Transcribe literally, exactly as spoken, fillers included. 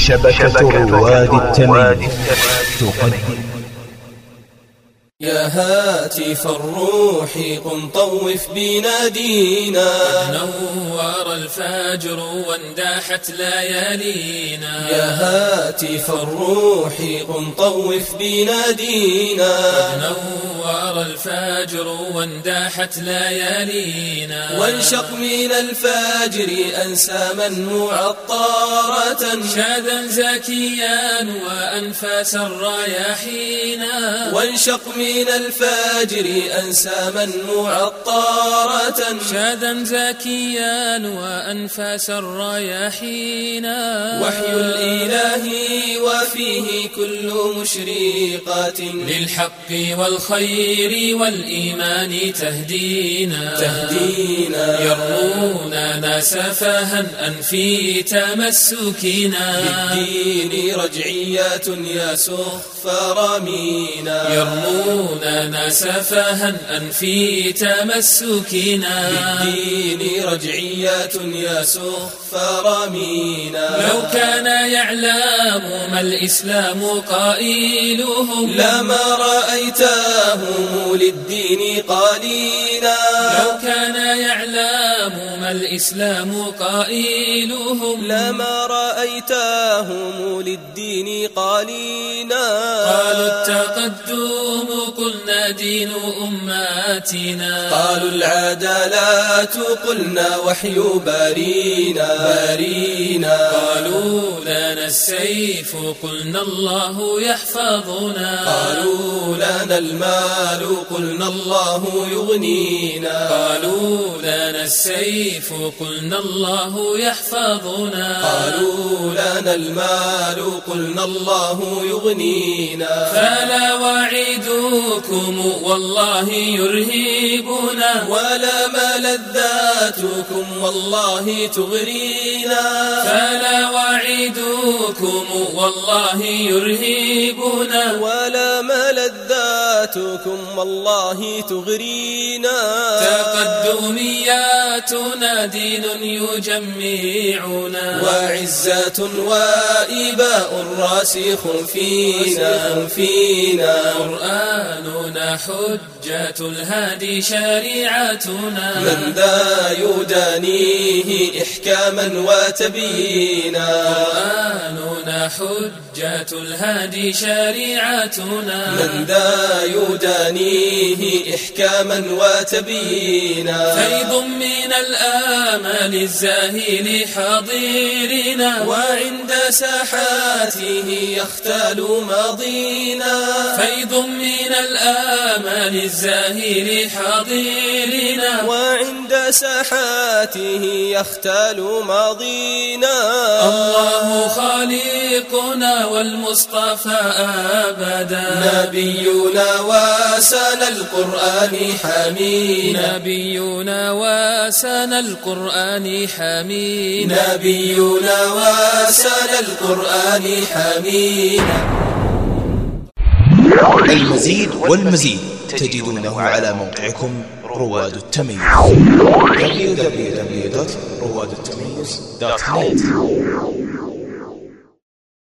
شبكة رواد التمييز تقدم. يا هاتف الروح قم طوف بنادينا، نور الفجر وانداحت ليالينا. يا هاتف الروح قم طوف بنادينا، نور الفجر وانداحت ليالينا. وانشق من الفجر أنساما معطرة، شادا زكيا وأنفاسا رياحينا. وانشق من الفجر أنساما معطرة، شادا زكيا وأنفاسا رياحينا. وحي الإله وفيه كل مشرقات، للحق والخير والإيمان تهدينا. تهدينا يرموننا سفاها أنفي تمسكنا. بالدين رجعيات يا صخفر مينا. يرموننا سفاها أنفي تمسكنا. بالدين رجعيات يا صخفر مينا. لو كان يعلم ما الإسلام قائلهم، لما رأيتهم للدين قليلا. لو كان يعلم ما الإسلام قائلهم، لما رأيتهم للدين قليلا. قالوا التقدم قلنا دين أماتنا. قالوا العدالات قلنا وحي بارينا. بارينا قالوا لنا السيف قلنا الله يحفظنا. قالوا لنا المال قلنا الله يغنينا. قالوا لنا السيف قلنا الله يحفظنا. قالوا لنا المال قلنا الله يغنينا. فلا وعيدكم والله يرهبنا، ولا ملذاتكم والله تغرينا. فلا وعيدكم والله يرهبنا، ولا ملذاتكم والله تغرينا. تقدمياتنا دين يجمعنا، وعزة وإباء راسخ فينا. فينا قرآننا حجة الهادي شريعتنا. من ذا يدانيه إحكاما وتبيينا. قرآننا حجة الهادي شريعتنا. من ذا يدانيه إحكاما وتبيينا. فيض من الآمال الزاهل حاضرنا، وعند ساحاته يختال ماضينا. فيض من الآمال الزاهل حاضرنا، وعند ساحاته يختال ماضينا. الله خالقنا والمصطفى أبدا. نبينا وسن القرآن حمينا. نبينا وسن القرآن حمينا. نبينا وسن القرآن حمينا. المزيد والمزيد تجدونه على موقعكم رواد التمييز دبليو دبليو دبليو دوت رواد التمييز دوت نت.